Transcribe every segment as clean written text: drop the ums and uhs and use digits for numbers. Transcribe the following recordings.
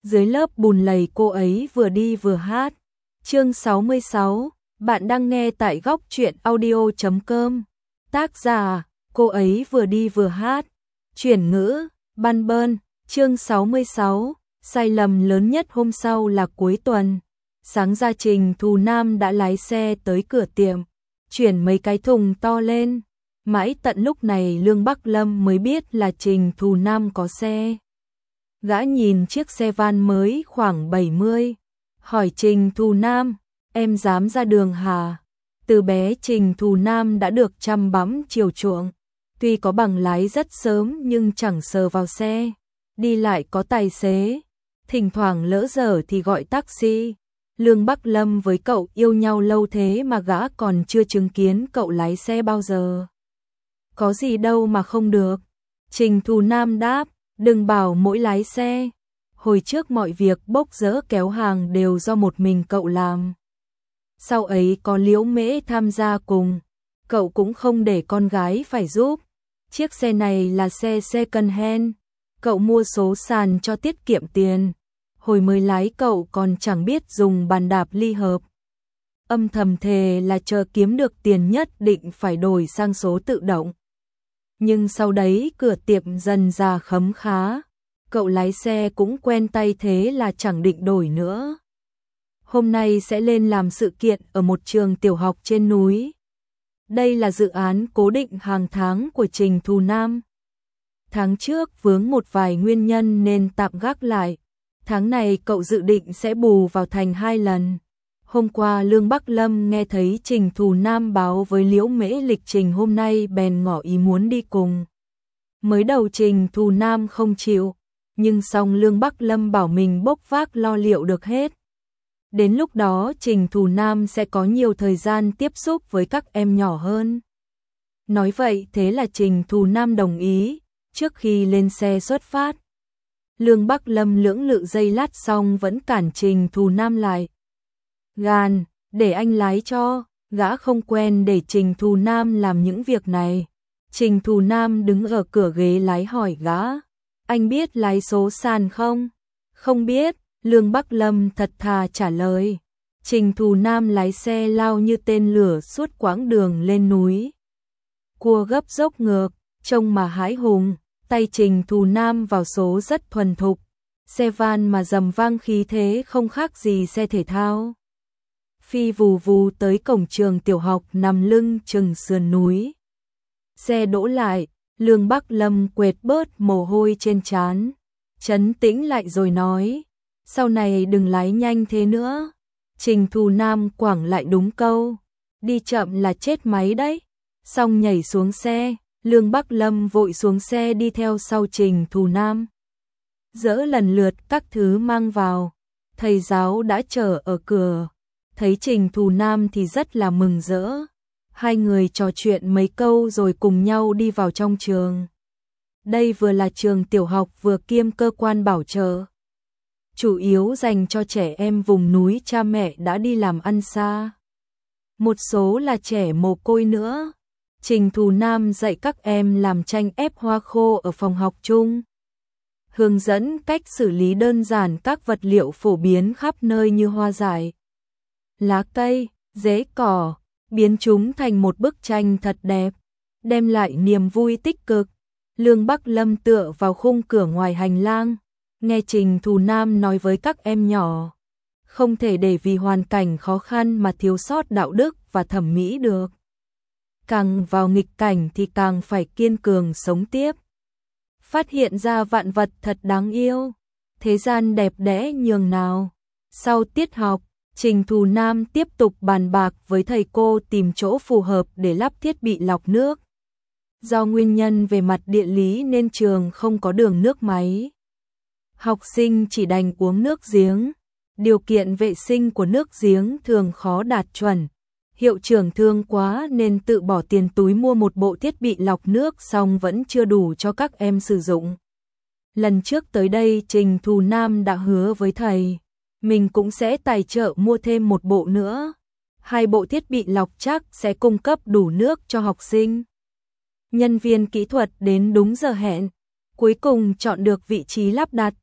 Dưới lớp bùn lầy cô ấy vừa đi vừa hát. Chương 66, bạn đang nghe tại góc truyện audio.com. Tác giả, cô ấy vừa đi vừa hát. Chuyển ngữ, Ban Bơn. Chương 66, sai lầm lớn nhất hôm sau là cuối tuần. Sáng ra Trình Thù Nam đã lái xe tới cửa tiệm, chuyển mấy cái thùng to lên. Mãi tận lúc này Lương Bắc Lâm mới biết là Trình Thù Nam có xe. Gã nhìn chiếc xe van mới khoảng 70, hỏi Trình Thù Nam, em dám ra đường hả? Từ bé Trình Thù Nam đã được chăm bẵm chiều chuộng, tuy có bằng lái rất sớm nhưng chẳng sờ vào xe, đi lại có tài xế, thỉnh thoảng lỡ dở thì gọi taxi. Lương Bắc Lâm với cậu yêu nhau lâu thế mà gã còn chưa chứng kiến cậu lái xe bao giờ. Có gì đâu mà không được. Trình Thù Nam đáp, đừng bảo mỗi lái xe. Hồi trước mọi việc bốc dỡ kéo hàng đều do một mình cậu làm. Sau ấy có Liễu Mễ tham gia cùng, cậu cũng không để con gái phải giúp. Chiếc xe này là xe second hand, cậu mua số sàn cho tiết kiệm tiền. Hồi mới lái cậu còn chẳng biết dùng bàn đạp ly hợp. Âm thầm thề là chờ kiếm được tiền nhất định phải đổi sang số tự động. Nhưng sau đấy cửa tiệm dần ra khấm khá, cậu lái xe cũng quen tay thế là chẳng định đổi nữa. Hôm nay sẽ lên làm sự kiện ở một trường tiểu học trên núi. Đây là dự án cố định hàng tháng của Trình Thù Nam. Tháng trước vướng một vài nguyên nhân nên tạm gác lại. Tháng này cậu dự định sẽ bù vào thành 2 lần. Hôm qua Lương Bắc Lâm nghe thấy Trình Thù Nam báo với Liễu Mễ lịch trình hôm nay bèn ngỏ ý muốn đi cùng. Mới đầu Trình Thù Nam không chịu, nhưng xong Lương Bắc Lâm bảo mình bốc vác lo liệu được hết. Đến lúc đó Trình Thù Nam sẽ có nhiều thời gian tiếp xúc với các em nhỏ hơn. Nói vậy thế là Trình Thù Nam đồng ý. Trước khi lên xe xuất phát, Lương Bắc Lâm lưỡng lự giây lát xong vẫn cản Trình Thù Nam lại. Gan, để anh lái cho, gã không quen để Trình Thù Nam làm những việc này. Trình Thù Nam đứng ở cửa ghế lái hỏi gã, anh biết lái số sàn không? Không biết, Lương Bắc Lâm thật thà trả lời. Trình Thù Nam lái xe lao như tên lửa suốt quãng đường lên núi. Cua gấp dốc ngược, trông mà hãi hùng, tay Trình Thù Nam vào số rất thuần thục. Xe van mà dầm vang khí thế không khác gì xe thể thao. Phi vù vù tới cổng trường tiểu học nằm lưng chừng sườn núi. Xe đỗ lại, Lương Bắc Lâm quệt bớt mồ hôi trên trán, trấn tĩnh lại rồi nói, sau này đừng lái nhanh thế nữa. Trình Thù Nam quẳng lại đúng câu, đi chậm là chết máy đấy. Xong nhảy xuống xe, Lương Bắc Lâm vội xuống xe đi theo sau Trình Thù Nam. Dỡ lần lượt các thứ mang vào, thầy giáo đã chờ ở cửa. Thấy Trình Thù Nam thì rất là mừng rỡ. Hai người trò chuyện mấy câu rồi cùng nhau đi vào trong trường. Đây vừa là trường tiểu học vừa kiêm cơ quan bảo trợ, chủ yếu dành cho trẻ em vùng núi cha mẹ đã đi làm ăn xa. Một số là trẻ mồ côi nữa. Trình Thù Nam dạy các em làm tranh ép hoa khô ở phòng học chung. Hướng dẫn cách xử lý đơn giản các vật liệu phổ biến khắp nơi như hoa dại, lá cây, rễ cỏ, biến chúng thành một bức tranh thật đẹp, đem lại niềm vui tích cực. Lương Bắc Lâm tựa vào khung cửa ngoài hành lang, nghe Trình Thù Nam nói với các em nhỏ, không thể để vì hoàn cảnh khó khăn mà thiếu sót đạo đức và thẩm mỹ được. Càng vào nghịch cảnh thì càng phải kiên cường sống tiếp. Phát hiện ra vạn vật thật đáng yêu, thế gian đẹp đẽ nhường nào. Sau tiết học, Trình Thù Nam tiếp tục bàn bạc với thầy cô tìm chỗ phù hợp để lắp thiết bị lọc nước. Do nguyên nhân về mặt địa lý nên trường không có đường nước máy. Học sinh chỉ đành uống nước giếng. Điều kiện vệ sinh của nước giếng thường khó đạt chuẩn. Hiệu trưởng thương quá nên tự bỏ tiền túi mua một bộ thiết bị lọc nước xong vẫn chưa đủ cho các em sử dụng. Lần trước tới đây Trình Thù Nam đã hứa với thầy, mình cũng sẽ tài trợ mua thêm một bộ nữa. 2 bộ thiết bị lọc chắc sẽ cung cấp đủ nước cho học sinh. Nhân viên kỹ thuật đến đúng giờ hẹn, cuối cùng chọn được vị trí lắp đặt.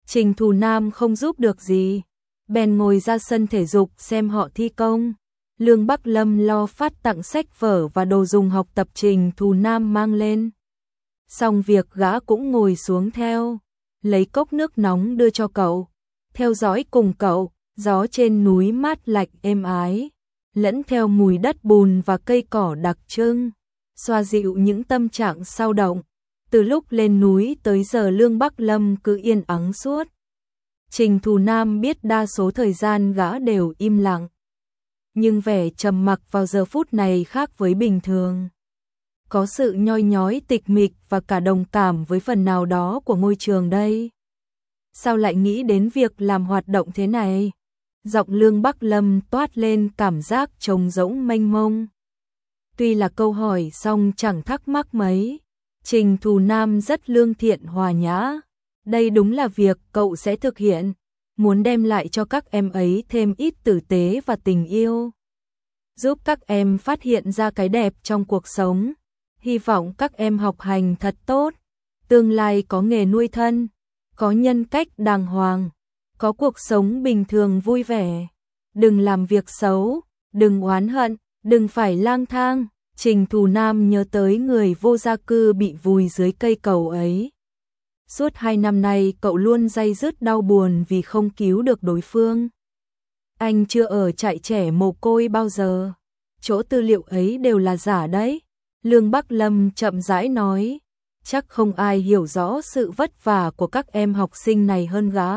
Trình Thù Nam không giúp được gì, bèn ngồi ra sân thể dục xem họ thi công. Lương Bắc Lâm lo phát tặng sách vở và đồ dùng học tập Trình Thù Nam mang lên. Xong việc gã cũng ngồi xuống theo, lấy cốc nước nóng đưa cho cậu, theo dõi cùng cậu, gió trên núi mát lạnh êm ái, lẫn theo mùi đất bùn và cây cỏ đặc trưng, xoa dịu những tâm trạng sao động. Từ lúc lên núi tới giờ Lương Bắc Lâm cứ yên ắng suốt. Trình Thù Nam biết đa số thời gian gã đều im lặng, nhưng vẻ trầm mặc vào giờ phút này khác với bình thường. Có sự nhoi nhói tịch mịch và cả đồng cảm với phần nào đó của ngôi trường đây. Sao lại nghĩ đến việc làm hoạt động thế này? Giọng Lương Bắc Lâm toát lên cảm giác trống rỗng mênh mông. Tuy là câu hỏi song chẳng thắc mắc mấy. Trình Thù Nam rất lương thiện hòa nhã. Đây đúng là việc cậu sẽ thực hiện, muốn đem lại cho các em ấy thêm ít tử tế và tình yêu. Giúp các em phát hiện ra cái đẹp trong cuộc sống. Hy vọng các em học hành thật tốt, tương lai có nghề nuôi thân, có nhân cách đàng hoàng, có cuộc sống bình thường vui vẻ. Đừng làm việc xấu, đừng oán hận, đừng phải lang thang. Trình Thù Nam nhớ tới người vô gia cư bị vùi dưới cây cầu ấy. Suốt 2 năm nay cậu luôn day dứt đau buồn vì không cứu được đối phương. Anh chưa ở trại trẻ mồ côi bao giờ. Chỗ tư liệu ấy đều là giả đấy. Lương Bắc Lâm chậm rãi nói. Chắc không ai hiểu rõ sự vất vả của các em học sinh này hơn gã.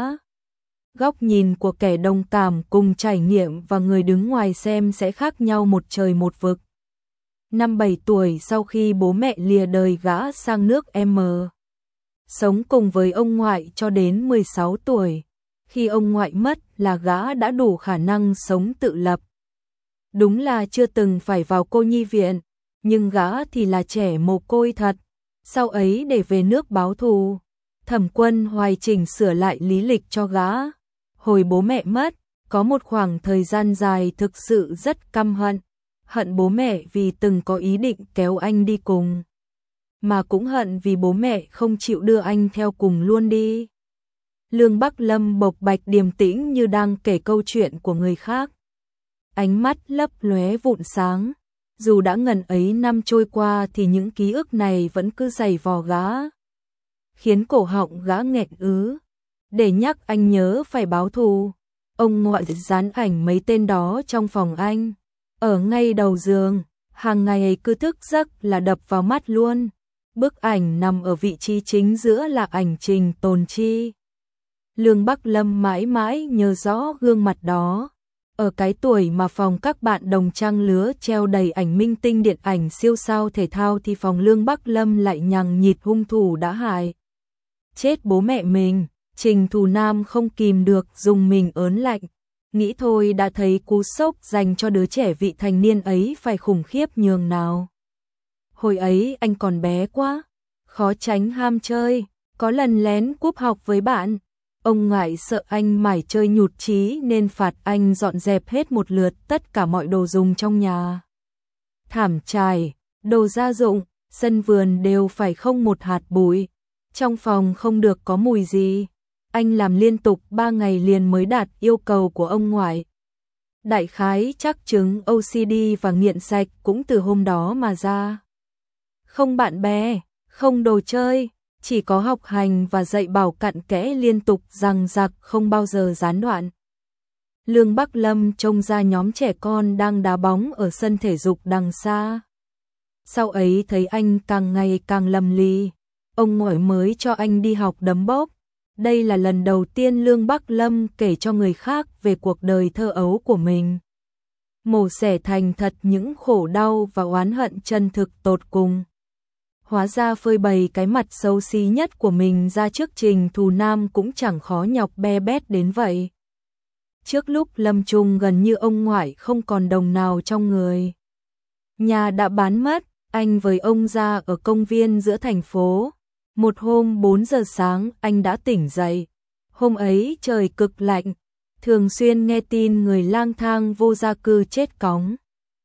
Góc nhìn của kẻ đồng cảm cùng trải nghiệm và người đứng ngoài xem sẽ khác nhau một trời một vực. Năm 7 tuổi sau khi bố mẹ lìa đời gã sang nước M. Sống cùng với ông ngoại cho đến 16 tuổi. Khi ông ngoại mất là gã đã đủ khả năng sống tự lập. Đúng là chưa từng phải vào cô nhi viện, nhưng gã thì là trẻ mồ côi thật. Sau ấy để về nước báo thù, Thẩm Quân Hoài chỉnh sửa lại lý lịch cho gã. Hồi bố mẹ mất, có một khoảng thời gian dài thực sự rất căm hận. Hận bố mẹ vì từng có ý định kéo anh đi cùng, mà cũng hận vì bố mẹ không chịu đưa anh theo cùng luôn đi. Lương Bắc Lâm bộc bạch điềm tĩnh như đang kể câu chuyện của người khác. Ánh mắt lấp lóe vụn sáng. Dù đã ngần ấy năm trôi qua thì những ký ức này vẫn cứ giày vò gã, khiến cổ họng gã nghẹn ứ. Để nhắc anh nhớ phải báo thù, ông ngoại dán ảnh mấy tên đó trong phòng anh, ở ngay đầu giường, hàng ngày cứ thức giấc là đập vào mắt luôn. Bức ảnh nằm ở vị trí chính giữa là ảnh Trình Tồn Chi. Lương Bắc Lâm mãi mãi nhớ rõ gương mặt đó. Ở cái tuổi mà phòng các bạn đồng trang lứa treo đầy ảnh minh tinh điện ảnh siêu sao thể thao thì phòng Lương Bắc Lâm lại nhằng nhịt hung thủ đã hại chết bố mẹ mình. Trình Thù Nam không kìm được dùng mình ớn lạnh. Nghĩ thôi đã thấy cú sốc dành cho đứa trẻ vị thành niên ấy phải khủng khiếp nhường nào. Hồi ấy anh còn bé quá, khó tránh ham chơi, có lần lén cúp học với bạn. Ông ngoại sợ anh mải chơi nhụt chí nên phạt anh dọn dẹp hết một lượt tất cả mọi đồ dùng trong nhà. Thảm trải, đồ gia dụng, sân vườn đều phải không một hạt bụi. Trong phòng không được có mùi gì. Anh làm liên tục 3 ngày liền mới đạt yêu cầu của ông ngoại. Đại khái chắc chứng OCD và nghiện sạch cũng từ hôm đó mà ra. Không bạn bè, không đồ chơi, chỉ có học hành và dạy bảo cặn kẽ liên tục rằng rạc không bao giờ gián đoạn. Lương Bắc Lâm trông ra nhóm trẻ con đang đá bóng ở sân thể dục đằng xa. Sau ấy thấy anh càng ngày càng lầm lì, ông ngoại mới cho anh đi học đấm bốc. Đây là lần đầu tiên Lương Bắc Lâm kể cho người khác về cuộc đời thơ ấu của mình. Mổ xẻ thành thật những khổ đau và oán hận chân thực tột cùng. Hóa ra phơi bày cái mặt xấu xí nhất của mình ra trước Trình Thù Nam cũng chẳng khó nhọc be bét đến vậy. Trước lúc lâm chung gần như ông ngoại không còn đồng nào trong người. Nhà đã bán mất, anh với ông ra ở công viên giữa thành phố. Một hôm 4 giờ sáng anh đã tỉnh dậy. Hôm ấy trời cực lạnh, thường xuyên nghe tin người lang thang vô gia cư chết cóng.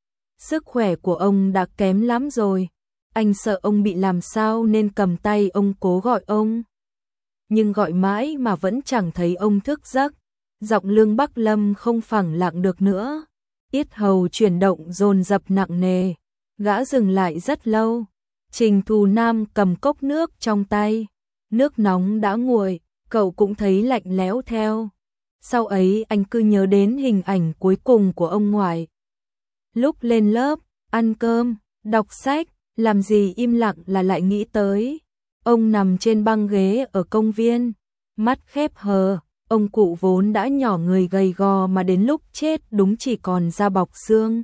Sức khỏe của ông đã kém lắm rồi. Anh sợ ông bị làm sao nên cầm tay ông cố gọi ông. nhưng gọi mãi mà vẫn chẳng thấy ông thức giấc. Giọng Lương Bắc Lâm không phẳng lặng được nữa, yết hầu chuyển động dồn dập nặng nề. Gã dừng lại rất lâu. Trình Thù Nam cầm cốc nước trong tay, nước nóng đã nguội, cậu cũng thấy lạnh lẽo theo. Sau ấy anh cứ nhớ đến hình ảnh cuối cùng của ông ngoại. Lúc lên lớp, ăn cơm, đọc sách, làm gì im lặng là lại nghĩ tới. Ông nằm trên băng ghế ở công viên, mắt khép hờ, ông cụ vốn đã nhỏ người gầy gò mà đến lúc chết đúng chỉ còn da bọc xương.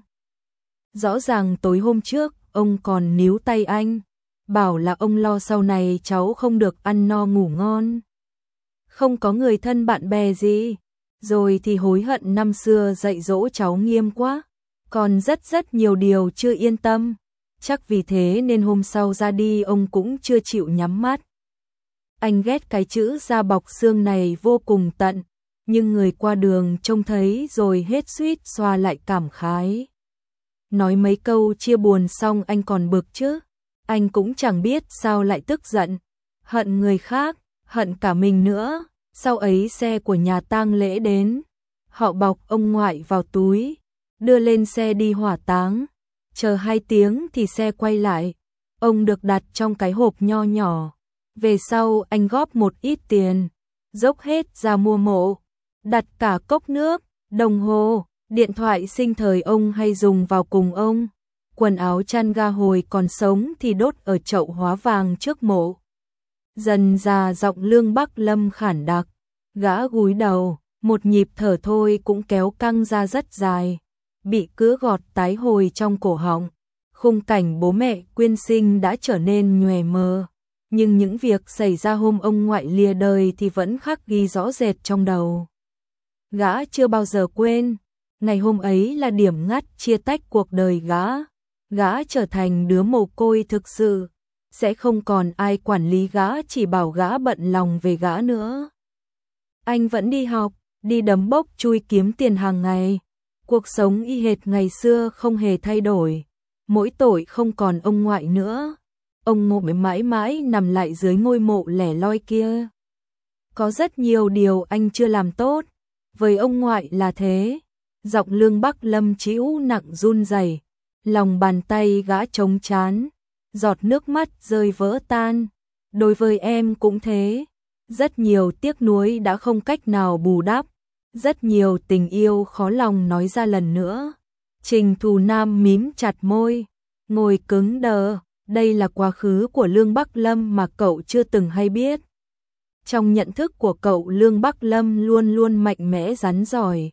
Rõ ràng tối hôm trước, ông còn níu tay anh, bảo là ông lo sau này cháu không được ăn no ngủ ngon. Không có người thân bạn bè gì, rồi thì hối hận năm xưa dạy dỗ cháu nghiêm quá, còn rất nhiều điều chưa yên tâm. Chắc vì thế nên hôm sau ra đi ông cũng chưa chịu nhắm mắt. Anh ghét cái chữ da bọc xương này vô cùng tận, nhưng người qua đường trông thấy rồi hết suýt xoa lại cảm khái. Nói mấy câu chia buồn xong anh còn bực chứ. Anh cũng chẳng biết sao lại tức giận, hận người khác, hận cả mình nữa. Sau ấy xe của nhà tang lễ đến, họ bọc ông ngoại vào túi, đưa lên xe đi hỏa táng. Chờ 2 tiếng thì xe quay lại, ông được đặt trong cái hộp nho nhỏ. Về sau anh góp một ít tiền, dốc hết ra mua mộ, đặt cả cốc nước, đồng hồ, điện thoại sinh thời ông hay dùng vào cùng ông. Quần áo chăn ga hồi còn sống thì đốt ở chậu hóa vàng trước mộ. Dần già giọng Lương Bắc Lâm khản đặc, gã gúi đầu, một nhịp thở thôi cũng kéo căng ra rất dài, bị cứa gọt tái hồi trong cổ họng. Khung cảnh bố mẹ quyên sinh đã trở nên nhòe mờ, nhưng những việc xảy ra hôm ông ngoại lìa đời thì vẫn khắc ghi rõ rệt trong đầu. Gã chưa bao giờ quên, ngày hôm ấy là điểm ngắt chia tách cuộc đời gã. Gã trở thành đứa mồ côi thực sự, sẽ không còn ai quản lý gã, chỉ bảo gã bận lòng về gã nữa. Anh vẫn đi học, đi đấm bốc chui kiếm tiền hàng ngày. Cuộc sống y hệt ngày xưa không hề thay đổi. Mỗi tội không còn ông ngoại nữa. Ông mộ mãi mãi nằm lại dưới ngôi mộ lẻ loi kia. Có rất nhiều điều anh chưa làm tốt, với ông ngoại là thế. Giọng Lương Bắc Lâm trĩu nặng run rẩy, lòng bàn tay gã trống trán, giọt nước mắt rơi vỡ tan. Đối với em cũng thế, rất nhiều tiếc nuối đã không cách nào bù đắp, rất nhiều tình yêu khó lòng nói ra lần nữa. Trình Thù Nam mím chặt môi, ngồi cứng đờ. Đây là quá khứ của Lương Bắc Lâm mà cậu chưa từng hay biết. Trong nhận thức của cậu, Lương Bắc Lâm luôn luôn mạnh mẽ rắn rỏi,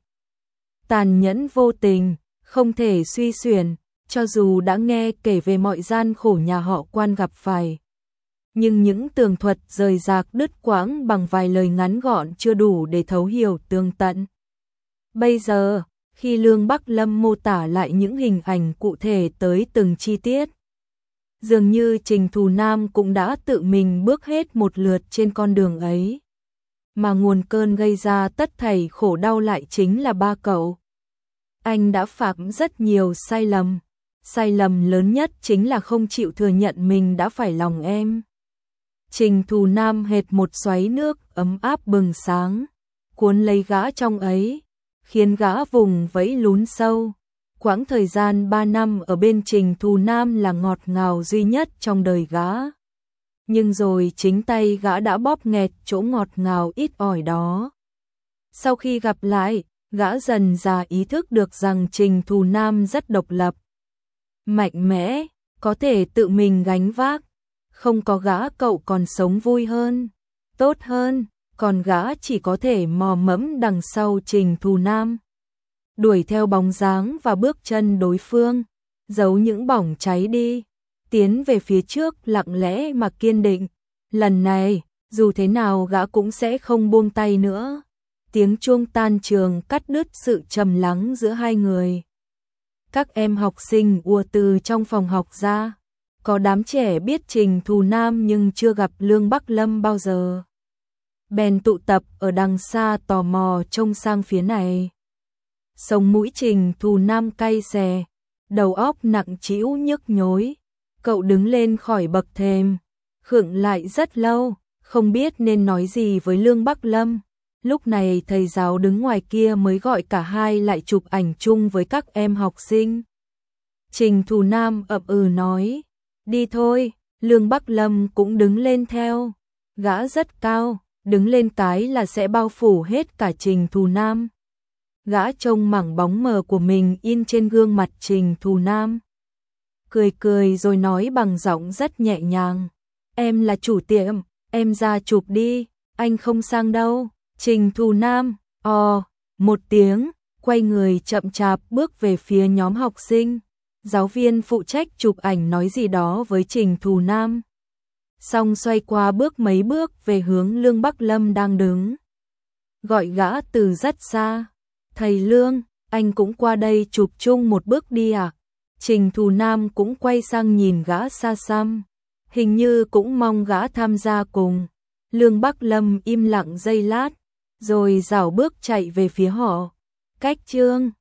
tàn nhẫn vô tình, không thể suy xuyển. Cho dù đã nghe kể về mọi gian khổ nhà họ Quan gặp phải, nhưng những tường thuật rời rạc đứt quãng bằng vài lời ngắn gọn chưa đủ để thấu hiểu tường tận. Bây giờ, khi Lương Bắc Lâm mô tả lại những hình ảnh cụ thể tới từng chi tiết, dường như Trình Thù Nam cũng đã tự mình bước hết một lượt trên con đường ấy. Mà nguồn cơn gây ra tất thảy khổ đau lại chính là ba cậu. Anh đã phạm rất nhiều sai lầm. Sai lầm lớn nhất chính là không chịu thừa nhận mình đã phải lòng em. Trình Thù Nam hệt một xoáy nước ấm áp bừng sáng, cuốn lấy gã trong ấy, khiến gã vùng vẫy lún sâu. Quãng thời gian 3 năm ở bên Trình Thù Nam là ngọt ngào duy nhất trong đời gã. Nhưng rồi chính tay gã đã bóp nghẹt chỗ ngọt ngào ít ỏi đó. Sau khi gặp lại, gã dần dà ý thức được rằng Trình Thù Nam rất độc lập, mạnh mẽ, có thể tự mình gánh vác. Không có gã cậu còn sống vui hơn, tốt hơn, còn gã chỉ có thể mò mẫm đằng sau Trình Thù Nam, đuổi theo bóng dáng và bước chân đối phương, giấu những bỏng cháy đi, tiến về phía trước lặng lẽ mà kiên định. Lần này, dù thế nào gã cũng sẽ không buông tay nữa. Tiếng chuông tan trường cắt đứt sự trầm lắng giữa hai người. Các em học sinh ùa từ trong phòng học ra. Có đám trẻ biết Trình Thù Nam nhưng chưa gặp Lương Bắc Lâm bao giờ, bèn tụ tập ở đằng xa tò mò trông sang phía này. Sống mũi Trình Thù Nam cay xè, đầu óc nặng trĩu nhức nhối. Cậu đứng lên khỏi bậc thềm, khựng lại rất lâu, không biết nên nói gì với Lương Bắc Lâm. Lúc này thầy giáo đứng ngoài kia mới gọi cả hai lại chụp ảnh chung với các em học sinh. Trình Thù Nam ậm ừ nói, đi thôi, Lương Bắc Lâm cũng đứng lên theo. Gã rất cao, đứng lên cái là sẽ bao phủ hết cả Trình Thù Nam. Gã trông mảng bóng mờ của mình in trên gương mặt Trình Thù Nam. Cười cười rồi nói bằng giọng rất nhẹ nhàng, em là chủ tiệm, em ra chụp đi, anh không sang đâu. Trình Thù Nam, một tiếng, quay người chậm chạp bước về phía nhóm học sinh. Giáo viên phụ trách chụp ảnh nói gì đó với Trình Thù Nam. Xong xoay qua bước mấy bước về hướng Lương Bắc Lâm đang đứng. Gọi gã từ rất xa. Thầy Lương, anh cũng qua đây chụp chung một bước đi à? Trình Thù Nam cũng quay sang nhìn gã xa xăm. Hình như cũng mong gã tham gia cùng. Lương Bắc Lâm im lặng giây lát, rồi rảo bước chạy về phía họ. Cách Trương